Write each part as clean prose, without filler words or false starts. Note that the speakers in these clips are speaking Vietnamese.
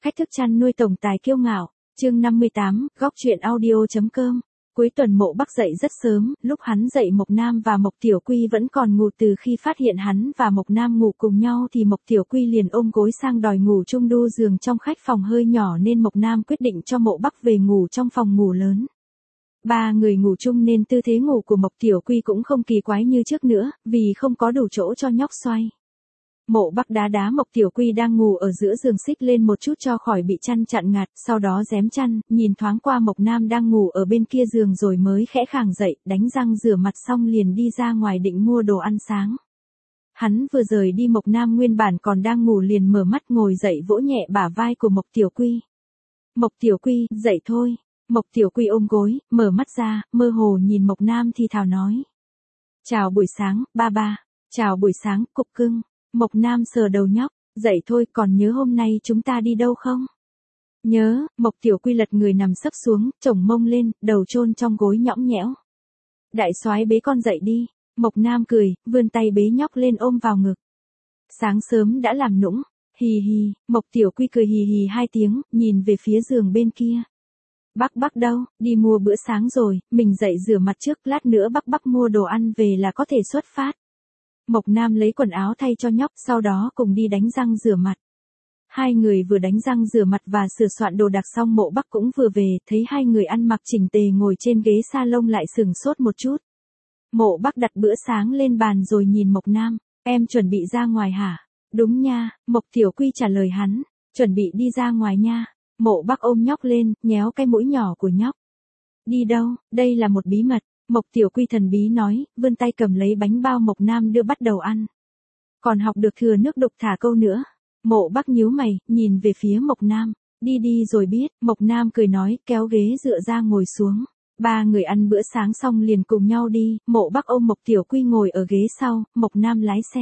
Cách thức chăn nuôi tổng tài kiêu ngạo, chương 58, góc truyện audio.com. Cuối tuần Mộ Bắc dậy rất sớm, lúc hắn dậy Mộc Nam và Mộc Tiểu Quy vẫn còn ngủ. Từ khi phát hiện hắn và Mộc Nam ngủ cùng nhau thì Mộc Tiểu Quy liền ôm gối sang đòi ngủ chung đu giường trong khách phòng hơi nhỏ nên Mộc Nam quyết định cho Mộ Bắc về ngủ trong phòng ngủ lớn. Ba người ngủ chung nên tư thế ngủ của Mộc Tiểu Quy cũng không kỳ quái như trước nữa, vì không có đủ chỗ cho nhóc xoay. Mộ Bắc đá Mộc Tiểu Quy đang ngủ ở giữa giường xích lên một chút cho khỏi bị chăn chặn ngạt, sau đó giém chăn, nhìn thoáng qua Mộc Nam đang ngủ ở bên kia giường rồi mới khẽ khàng dậy, đánh răng rửa mặt xong liền đi ra ngoài định mua đồ ăn sáng. Hắn vừa rời đi Mộc Nam nguyên bản còn đang ngủ liền mở mắt ngồi dậy vỗ nhẹ bả vai của Mộc Tiểu Quy. Mộc Tiểu Quy, dậy thôi. Mộc Tiểu Quy ôm gối, mở mắt ra, mơ hồ nhìn Mộc Nam thì thào nói. Chào buổi sáng, ba ba. Chào buổi sáng, cục cưng. Mộc Nam sờ đầu nhóc, dậy thôi, còn nhớ hôm nay chúng ta đi đâu không? Nhớ. Mộc Tiểu Quy lật người nằm sấp xuống, chổng mông lên, đầu chôn trong gối nhõng nhẽo. Đại soái bế con dậy đi. Mộc Nam cười, vươn tay bế nhóc lên ôm vào ngực. Sáng sớm đã làm nũng, hì hì. Mộc Tiểu Quy cười hì hì hai tiếng, nhìn về phía giường bên kia. Bắc đâu, đi mua bữa sáng rồi, mình dậy rửa mặt trước, lát nữa Bắc mua đồ ăn về là có thể xuất phát. Mộc Nam lấy quần áo thay cho nhóc, sau đó cùng đi đánh răng rửa mặt. Hai người vừa đánh răng rửa mặt và sửa soạn đồ đạc xong Mộ Bắc cũng vừa về, thấy hai người ăn mặc chỉnh tề ngồi trên ghế salon lại sửng sốt một chút. Mộ Bắc đặt bữa sáng lên bàn rồi nhìn Mộc Nam, em chuẩn bị ra ngoài hả? Đúng nha, Mộc Tiểu Quy trả lời hắn, chuẩn bị đi ra ngoài nha. Mộ Bắc ôm nhóc lên, nhéo cái mũi nhỏ của nhóc. Đi đâu, đây là một bí mật. Mộc Tiểu Quy thần bí nói, vươn tay cầm lấy bánh bao Mộc Nam đưa bắt đầu ăn. Còn học được thừa nước đục thả câu nữa. Mộ Bắc nhíu mày, nhìn về phía Mộc Nam. Đi rồi biết. Mộc Nam cười nói, kéo ghế dựa ra ngồi xuống. Ba người ăn bữa sáng xong liền cùng nhau đi. Mộ Bắc ôm Mộc Tiểu Quy ngồi ở ghế sau, Mộc Nam lái xe.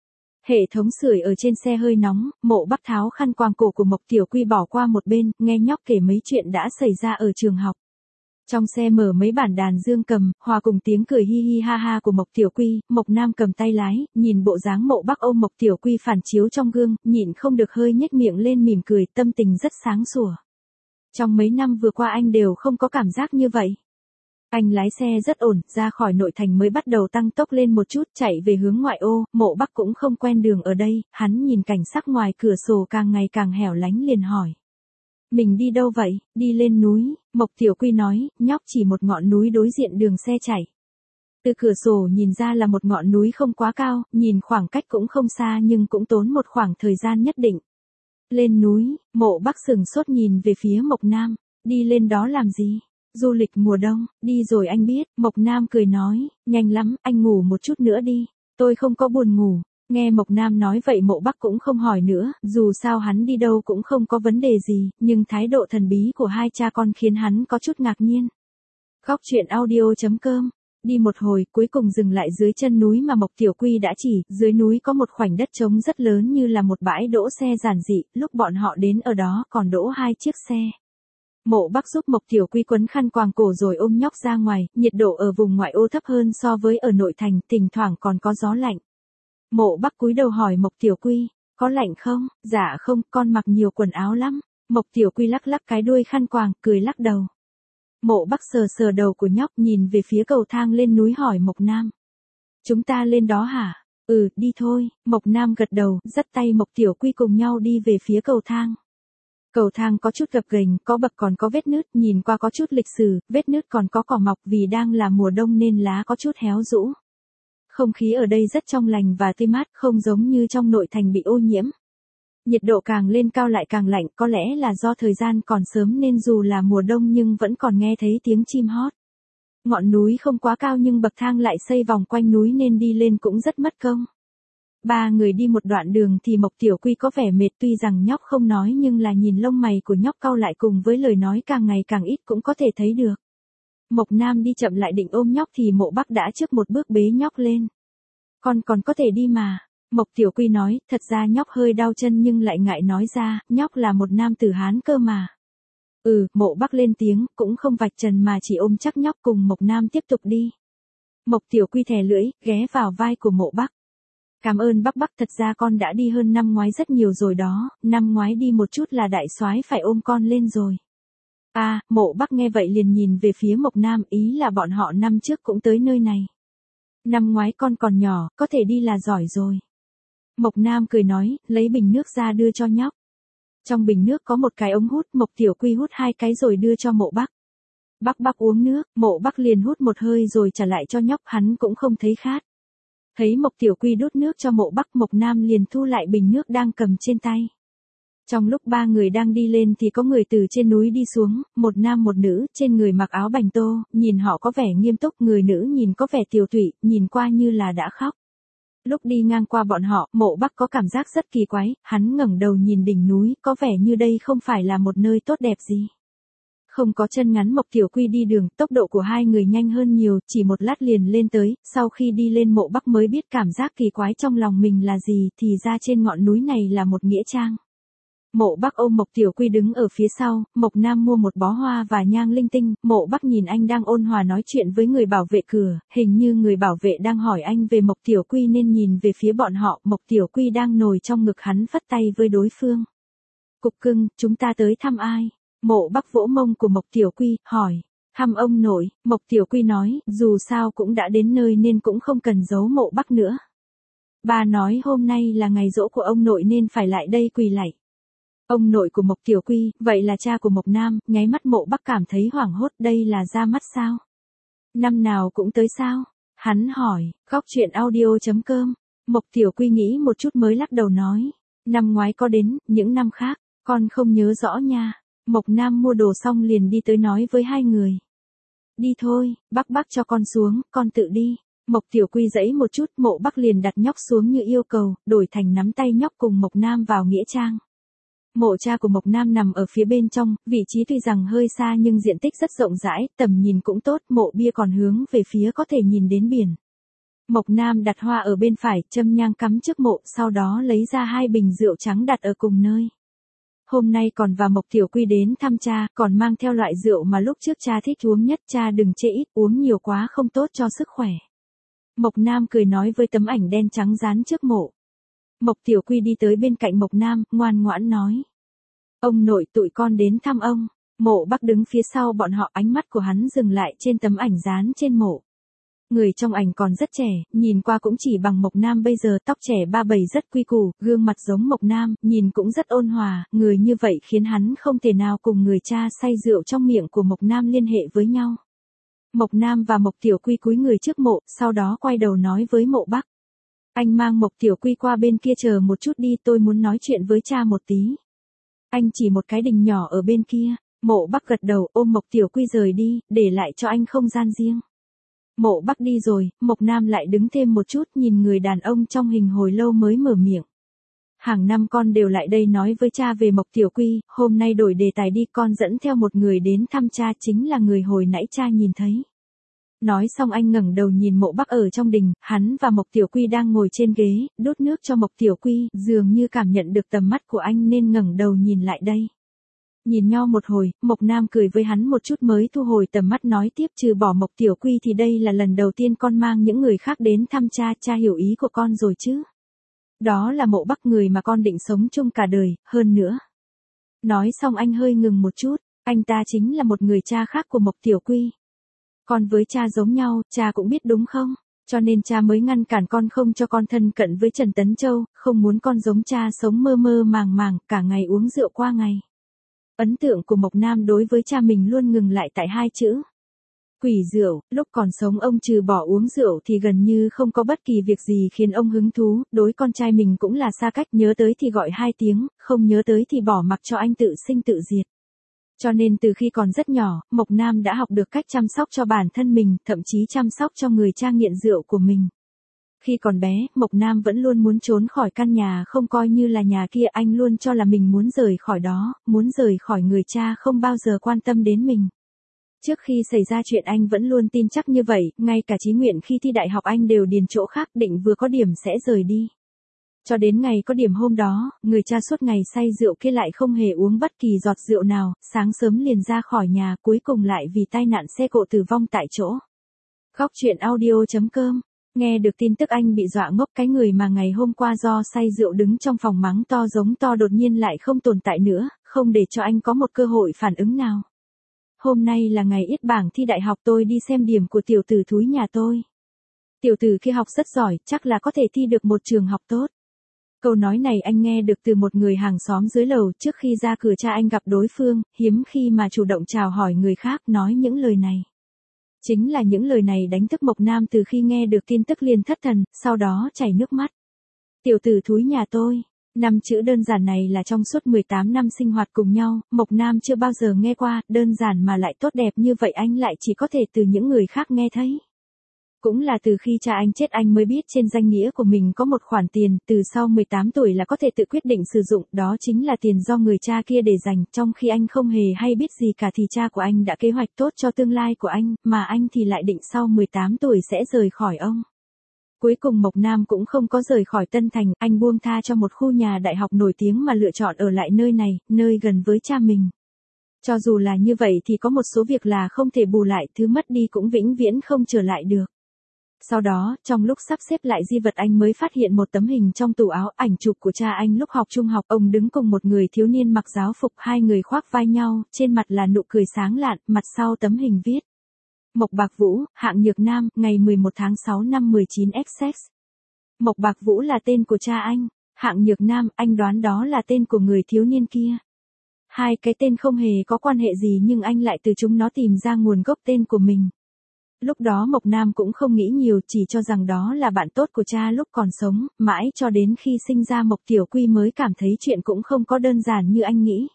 Hệ thống sưởi ở trên xe hơi nóng, Mộ Bắc tháo khăn quàng cổ của Mộc Tiểu Quy bỏ qua một bên, nghe nhóc kể mấy chuyện đã xảy ra ở trường học. Trong xe mở mấy bản đàn dương cầm, hòa cùng tiếng cười hi hi ha ha của Mộc Tiểu Quy, Mộc Nam cầm tay lái, nhìn bộ dáng Mộ Bắc ôm Mộc Tiểu Quy phản chiếu trong gương, nhịn không được hơi nhếch miệng lên mỉm cười, tâm tình rất sáng sủa. Trong mấy năm vừa qua anh đều không có cảm giác như vậy. Anh lái xe rất ổn, ra khỏi nội thành mới bắt đầu tăng tốc lên một chút, chạy về hướng ngoại ô. Mộ Bắc cũng không quen đường ở đây, hắn nhìn cảnh sắc ngoài cửa sổ càng ngày càng hẻo lánh liền hỏi. Mình đi đâu vậy? Đi lên núi. Mộc Tiểu Quy nói, nhóc chỉ một ngọn núi đối diện đường xe chạy. Từ cửa sổ nhìn ra là một ngọn núi không quá cao, nhìn khoảng cách cũng không xa nhưng cũng tốn một khoảng thời gian nhất định. Lên núi. Mộ Bắc sửng sốt nhìn về phía Mộc Nam, đi lên đó làm gì? Du lịch mùa đông, đi rồi anh biết. Mộc Nam cười nói, nhanh lắm, anh ngủ một chút nữa đi, tôi không có buồn ngủ. Nghe Mộc Nam nói vậy Mộ Bắc cũng không hỏi nữa, dù sao hắn đi đâu cũng không có vấn đề gì, nhưng thái độ thần bí của hai cha con khiến hắn có chút ngạc nhiên. Góc truyện audio.com. Đi một hồi, cuối cùng dừng lại dưới chân núi mà Mộc Tiểu Quy đã chỉ, dưới núi có một khoảnh đất trống rất lớn như là một bãi đỗ xe giản dị, lúc bọn họ đến ở đó còn đỗ hai chiếc xe. Mộ Bắc giúp Mộc Tiểu Quy quấn khăn quàng cổ rồi ôm nhóc ra ngoài, nhiệt độ ở vùng ngoại ô thấp hơn so với ở nội thành, thỉnh thoảng còn có gió lạnh. Mộ Bắc cúi đầu hỏi Mộc Tiểu Quy, có lạnh không? Dạ không, con mặc nhiều quần áo lắm. Mộc Tiểu Quy lắc lắc cái đuôi khăn quàng, cười lắc đầu. Mộ Bắc sờ đầu của nhóc nhìn về phía cầu thang lên núi hỏi Mộc Nam. Chúng ta lên đó hả? Ừ, đi thôi. Mộc Nam gật đầu, dắt tay Mộc Tiểu Quy cùng nhau đi về phía cầu thang. Cầu thang có chút gập ghềnh, có bậc còn có vết nứt, nhìn qua có chút lịch sử, vết nứt còn có cỏ mọc vì đang là mùa đông nên lá có chút héo rũ. Không khí ở đây rất trong lành và tươi mát, không giống như trong nội thành bị ô nhiễm. Nhiệt độ càng lên cao lại càng lạnh, có lẽ là do thời gian còn sớm nên dù là mùa đông nhưng vẫn còn nghe thấy tiếng chim hót. Ngọn núi không quá cao nhưng bậc thang lại xây vòng quanh núi nên đi lên cũng rất mất công. Ba người đi một đoạn đường thì Mộc Tiểu Quy có vẻ mệt, tuy rằng nhóc không nói nhưng là nhìn lông mày của nhóc cau lại cùng với lời nói càng ngày càng ít cũng có thể thấy được. Mộc Nam đi chậm lại định ôm nhóc thì Mộ Bắc đã trước một bước bế nhóc lên. Con còn có thể đi mà. Mộc Tiểu Quy nói, thật ra nhóc hơi đau chân nhưng lại ngại nói ra, nhóc là một nam tử Hán cơ mà. Mộ Bắc lên tiếng, cũng không vạch trần mà chỉ ôm chắc nhóc cùng Mộc Nam tiếp tục đi. Mộc Tiểu Quy thè lưỡi, ghé vào vai của Mộ Bắc. Cảm ơn bác Bắc, thật ra con đã đi hơn năm ngoái rất nhiều rồi đó, năm ngoái đi một chút là đại soái phải ôm con lên rồi. À, Mộ Bắc nghe vậy liền nhìn về phía Mộc Nam, ý là bọn họ năm trước cũng tới nơi này. Năm ngoái con còn nhỏ, có thể đi là giỏi rồi. Mộc Nam cười nói, lấy bình nước ra đưa cho nhóc. Trong bình nước có một cái ống hút, Mộc Tiểu Quy hút 2 cái rồi đưa cho Mộ Bắc. Bắc uống nước, Mộ Bắc liền hút một hơi rồi trả lại cho nhóc, hắn cũng không thấy khát. Thấy Mộc Tiểu Quy đút nước cho Mộ Bắc, Mộc Nam liền thu lại bình nước đang cầm trên tay. Trong lúc 3 người đang đi lên thì có người từ trên núi đi xuống, một nam một nữ, trên người mặc áo bành tô, nhìn họ có vẻ nghiêm túc, người nữ nhìn có vẻ tiều tụy, nhìn qua như là đã khóc. Lúc đi ngang qua bọn họ, Mộ Bắc có cảm giác rất kỳ quái, hắn ngẩng đầu nhìn đỉnh núi, có vẻ như đây không phải là một nơi tốt đẹp gì. Không có chân ngắn Mộc Tiểu Quy đi đường, tốc độ của hai người nhanh hơn nhiều, chỉ một lát liền lên tới, sau khi đi lên Mộ Bắc mới biết cảm giác kỳ quái trong lòng mình là gì, thì ra trên ngọn núi này là một nghĩa trang. Mộ Bắc ôm Mộc Tiểu Quy đứng ở phía sau, Mộc Nam mua một bó hoa và nhang linh tinh, Mộ Bắc nhìn anh đang ôn hòa nói chuyện với người bảo vệ cửa, hình như người bảo vệ đang hỏi anh về Mộc Tiểu Quy nên nhìn về phía bọn họ, Mộc Tiểu Quy đang nổi trong ngực hắn phất tay với đối phương. Cục cưng, chúng ta tới thăm ai? Mộ Bắc vỗ mông của Mộc Tiểu Quy, hỏi. Thăm ông nội, Mộc Tiểu Quy nói, dù sao cũng đã đến nơi nên cũng không cần giấu Mộ Bắc nữa. Ba nói hôm nay là ngày giỗ của ông nội nên phải lại đây quỳ lạy. Ông nội của Mộc Tiểu Quy, vậy là cha của Mộc Nam, nháy mắt Mộ Bắc cảm thấy hoảng hốt, đây là ra mắt sao? Năm nào cũng tới sao? Hắn hỏi, góc chuyện audio.com, Mộc Tiểu Quy nghĩ một chút mới lắc đầu nói, năm ngoái có đến, những năm khác, con không nhớ rõ nha. Mộc Nam mua đồ xong liền đi tới nói với hai người. Đi thôi, Bắc cho con xuống, con tự đi. Mộc Tiểu Quy giãy một chút, Mộ Bắc liền đặt nhóc xuống như yêu cầu, đổi thành nắm tay nhóc cùng Mộc Nam vào nghĩa trang. Mộ cha của Mộc Nam nằm ở phía bên trong, vị trí tuy rằng hơi xa nhưng diện tích rất rộng rãi, tầm nhìn cũng tốt, mộ bia còn hướng về phía có thể nhìn đến biển. Mộc Nam đặt hoa ở bên phải, châm nhang cắm trước mộ, sau đó lấy ra 2 bình rượu trắng đặt ở cùng nơi. Hôm nay còn và Mộc Tiểu Quy đến thăm cha, còn mang theo loại rượu mà lúc trước cha thích uống nhất, cha đừng chê ít, uống nhiều quá không tốt cho sức khỏe. Mộc Nam cười nói với tấm ảnh đen trắng dán trước mộ. Mộc Tiểu Quy đi tới bên cạnh Mộc Nam, ngoan ngoãn nói. Ông nội, tụi con đến thăm ông. Mộ Bắc đứng phía sau bọn họ, ánh mắt của hắn dừng lại trên tấm ảnh dán trên mộ. Người trong ảnh còn rất trẻ, nhìn qua cũng chỉ bằng Mộc Nam bây giờ, tóc trẻ ba bầy rất quy củ, gương mặt giống Mộc Nam, nhìn cũng rất ôn hòa, người như vậy khiến hắn không thể nào cùng người cha say rượu trong miệng của Mộc Nam liên hệ với nhau. Mộc Nam và Mộc Tiểu Quy cúi người trước mộ, sau đó quay đầu nói với Mộ Bắc. Anh mang Mộc Tiểu Quy qua bên kia chờ một chút đi, tôi muốn nói chuyện với cha một tí. Anh chỉ một cái đình nhỏ ở bên kia. Mộ Bắc gật đầu, ôm Mộc Tiểu Quy rời đi, để lại cho anh không gian riêng. Mộ Bắc đi rồi, Mộc Nam lại đứng thêm một chút, nhìn người đàn ông trong hình hồi lâu mới mở miệng. Hàng năm con đều lại đây nói với cha về Mộc Tiểu Quy, hôm nay đổi đề tài đi, con dẫn theo một người đến thăm cha, chính là người hồi nãy cha nhìn thấy. Nói xong anh ngẩng đầu nhìn Mộ Bắc ở trong đình, hắn và Mộc Tiểu Quy đang ngồi trên ghế, đút nước cho Mộc Tiểu Quy, dường như cảm nhận được tầm mắt của anh nên ngẩng đầu nhìn lại đây. Nhìn nhau một hồi, Mộc Nam cười với hắn một chút mới thu hồi tầm mắt nói tiếp, trừ bỏ Mộc Tiểu Quy thì đây là lần đầu tiên con mang những người khác đến thăm cha, cha hiểu ý của con rồi chứ. Đó là Mộ Bắc, người mà con định sống chung cả đời, hơn nữa. Nói xong anh hơi ngừng một chút, anh ta chính là một người cha khác của Mộc Tiểu Quy. Con với cha giống nhau, cha cũng biết đúng không? Cho nên cha mới ngăn cản con không cho con thân cận với Trần Tấn Châu, không muốn con giống cha sống mơ mơ màng màng, cả ngày uống rượu qua ngày. Ấn tượng của Mộc Nam đối với cha mình luôn ngừng lại tại 2 chữ. Quỷ rượu, lúc còn sống ông trừ bỏ uống rượu thì gần như không có bất kỳ việc gì khiến ông hứng thú, đối con trai mình cũng là xa cách, nhớ tới thì gọi 2 tiếng, không nhớ tới thì bỏ mặc cho anh tự sinh tự diệt. Cho nên từ khi còn rất nhỏ, Mộc Nam đã học được cách chăm sóc cho bản thân mình, thậm chí chăm sóc cho người cha nghiện rượu của mình. Khi còn bé, Mộc Nam vẫn luôn muốn trốn khỏi căn nhà không coi như là nhà kia, anh luôn cho là mình muốn rời khỏi đó, muốn rời khỏi người cha không bao giờ quan tâm đến mình. Trước khi xảy ra chuyện anh vẫn luôn tin chắc như vậy, ngay cả chí nguyện khi thi đại học anh đều điền chỗ khác, định vừa có điểm sẽ rời đi. Cho đến ngày có điểm hôm đó, người cha suốt ngày say rượu kia lại không hề uống bất kỳ giọt rượu nào, sáng sớm liền ra khỏi nhà, cuối cùng lại vì tai nạn xe cộ tử vong tại chỗ. Góc chuyện audio.com Nghe được tin tức anh bị dọa ngốc, cái người mà ngày hôm qua do say rượu đứng trong phòng mắng to giống to đột nhiên lại không tồn tại nữa, không để cho anh có một cơ hội phản ứng nào. Hôm nay là ngày yết bảng thi đại học, tôi đi xem điểm của tiểu tử thúi nhà tôi. Tiểu tử kia học rất giỏi, chắc là có thể thi được một trường học tốt. Câu nói này anh nghe được từ một người hàng xóm dưới lầu. Trước khi ra cửa cha anh gặp đối phương, hiếm khi mà chủ động chào hỏi người khác nói những lời này. Chính là những lời này đánh thức Mộc Nam, từ khi nghe được tin tức liền thất thần, sau đó chảy nước mắt. Tiểu tử thúi nhà tôi. 5 chữ đơn giản này là trong suốt 18 năm sinh hoạt cùng nhau, Mộc Nam chưa bao giờ nghe qua, đơn giản mà lại tốt đẹp như vậy anh lại chỉ có thể từ những người khác nghe thấy. Cũng là từ khi cha anh chết anh mới biết trên danh nghĩa của mình có một khoản tiền, từ sau 18 tuổi là có thể tự quyết định sử dụng, đó chính là tiền do người cha kia để dành, trong khi anh không hề hay biết gì cả thì cha của anh đã kế hoạch tốt cho tương lai của anh, mà anh thì lại định sau 18 tuổi sẽ rời khỏi ông. Cuối cùng Mộc Nam cũng không có rời khỏi Tân Thành, anh buông tha cho một khu nhà đại học nổi tiếng mà lựa chọn ở lại nơi này, nơi gần với cha mình. Cho dù là như vậy thì có một số việc là không thể bù lại, thứ mất đi cũng vĩnh viễn không trở lại được. Sau đó, trong lúc sắp xếp lại di vật anh mới phát hiện một tấm hình trong tủ áo, ảnh chụp của cha anh lúc học trung học, ông đứng cùng một người thiếu niên mặc giáo phục, hai người khoác vai nhau, trên mặt là nụ cười sáng lạn, mặt sau tấm hình viết. Mộc Bạc Vũ, hạng Nhược Nam, ngày 11 tháng 6 năm 19XX. Mộc Bạc Vũ là tên của cha anh, hạng Nhược Nam, anh đoán đó là tên của người thiếu niên kia. Hai cái tên không hề có quan hệ gì nhưng anh lại từ chúng nó tìm ra nguồn gốc tên của mình. Lúc đó Mộc Nam cũng không nghĩ nhiều, chỉ cho rằng đó là bạn tốt của cha lúc còn sống, mãi cho đến khi sinh ra Mộc Tiểu Quy mới cảm thấy chuyện cũng không có đơn giản như anh nghĩ.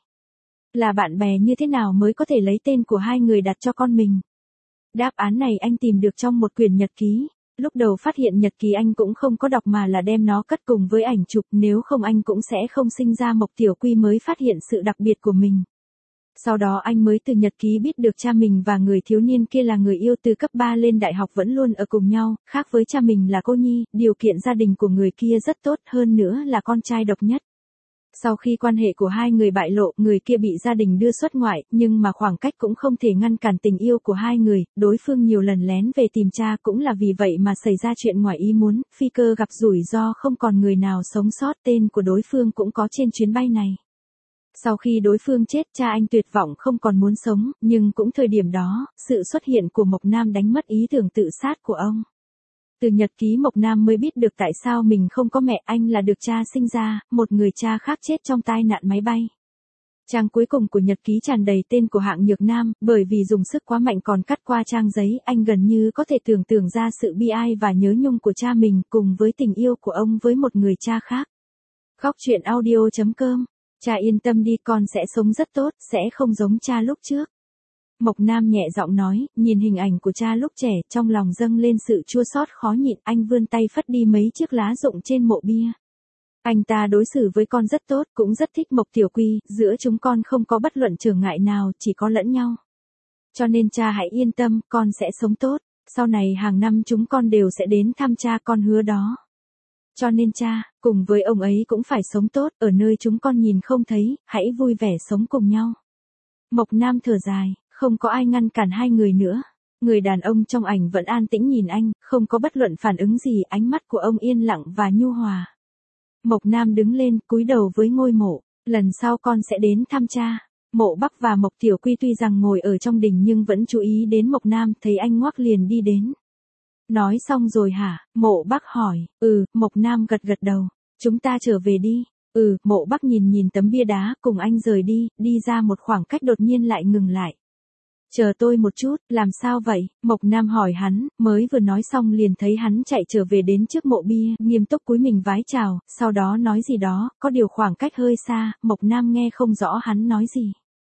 Là bạn bè như thế nào mới có thể lấy tên của hai người đặt cho con mình? Đáp án này anh tìm được trong một quyển nhật ký. Lúc đầu phát hiện nhật ký anh cũng không có đọc mà là đem nó cất cùng với ảnh chụp, nếu không anh cũng sẽ không sinh ra Mộc Tiểu Quy mới phát hiện sự đặc biệt của mình. Sau đó anh mới từ nhật ký biết được cha mình và người thiếu niên kia là người yêu từ cấp 3 lên đại học vẫn luôn ở cùng nhau, khác với cha mình là cô nhi, điều kiện gia đình của người kia rất tốt, hơn nữa là con trai độc nhất. Sau khi quan hệ của hai người bại lộ, người kia bị gia đình đưa xuất ngoại, nhưng mà khoảng cách cũng không thể ngăn cản tình yêu của hai người, đối phương nhiều lần lén về tìm cha, cũng là vì vậy mà xảy ra chuyện ngoài ý muốn, phi cơ gặp rủi ro không còn người nào sống sót, tên của đối phương cũng có trên chuyến bay này. Sau khi đối phương chết, cha anh tuyệt vọng không còn muốn sống, nhưng cũng thời điểm đó, sự xuất hiện của Mộc Nam đánh mất ý tưởng tự sát của ông. Từ nhật ký Mộc Nam mới biết được tại sao mình không có mẹ, anh là được cha sinh ra, một người cha khác chết trong tai nạn máy bay. Trang cuối cùng của nhật ký tràn đầy tên của hạng Nhược Nam, bởi vì dùng sức quá mạnh còn cắt qua trang giấy, anh gần như có thể tưởng tượng ra sự bi ai và nhớ nhung của cha mình cùng với tình yêu của ông với một người cha khác. Góc truyện audio.com. Cha yên tâm đi, con sẽ sống rất tốt, sẽ không giống cha lúc trước. Mộc Nam nhẹ giọng nói, nhìn hình ảnh của cha lúc trẻ, trong lòng dâng lên sự chua xót khó nhịn, anh vươn tay phất đi mấy chiếc lá rụng trên mộ bia. Anh ta đối xử với con rất tốt, cũng rất thích Mộc Tiểu Quy, giữa chúng con không có bất luận trở ngại nào, chỉ có lẫn nhau. Cho nên cha hãy yên tâm, con sẽ sống tốt, sau này hàng năm chúng con đều sẽ đến thăm cha, con hứa đó. Cho nên cha, cùng với ông ấy cũng phải sống tốt, ở nơi chúng con nhìn không thấy, hãy vui vẻ sống cùng nhau. Mộc Nam thở dài, không có ai ngăn cản hai người nữa. Người đàn ông trong ảnh vẫn an tĩnh nhìn anh, không có bất luận phản ứng gì, ánh mắt của ông yên lặng và nhu hòa. Mộc Nam đứng lên, cúi đầu với ngôi mộ, lần sau con sẽ đến thăm cha. Mộ Bắc và Mộc Tiểu Quy tuy rằng ngồi ở trong đình nhưng vẫn chú ý đến Mộc Nam, thấy anh ngoắc liền đi đến. Nói xong rồi hả? Mộ Bắc hỏi. Mộc Nam gật gật đầu. Chúng ta trở về đi. Mộ Bắc nhìn nhìn tấm bia đá, cùng anh rời đi, đi ra một khoảng cách đột nhiên lại ngừng lại. Chờ tôi một chút, làm sao vậy? Mộc Nam hỏi hắn, mới vừa nói xong liền thấy hắn chạy trở về đến trước mộ bia, nghiêm túc cúi mình vái chào, sau đó nói gì đó, có điều khoảng cách hơi xa, Mộc Nam nghe không rõ hắn nói gì.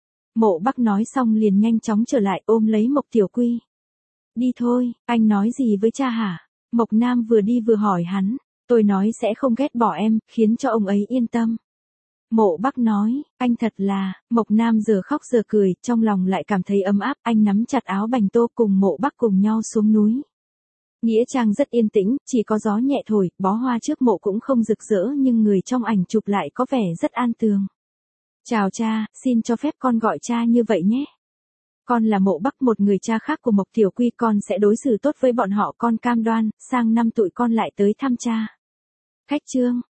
Mộ Bắc nói xong liền nhanh chóng trở lại ôm lấy Mộc Tiểu Quy. Đi thôi, anh nói gì với cha hả? Mộc Nam vừa đi vừa hỏi hắn, tôi nói sẽ không ghét bỏ em, khiến cho ông ấy yên tâm. Mộ Bắc nói, anh thật là, Mộc Nam giờ khóc giờ cười, trong lòng lại cảm thấy ấm áp, anh nắm chặt áo bành tô cùng Mộ Bắc cùng nhau xuống núi. Nghĩa trang rất yên tĩnh, chỉ có gió nhẹ thổi, bó hoa trước mộ cũng không rực rỡ nhưng người trong ảnh chụp lại có vẻ rất an tường. Chào cha, xin cho phép con gọi cha như vậy nhé. Con là Mộ Bắc, một người cha khác của Mộc Tiểu Quy, con sẽ đối xử tốt với bọn họ, con cam đoan, sang năm tụi con lại tới thăm cha. Khách Trương,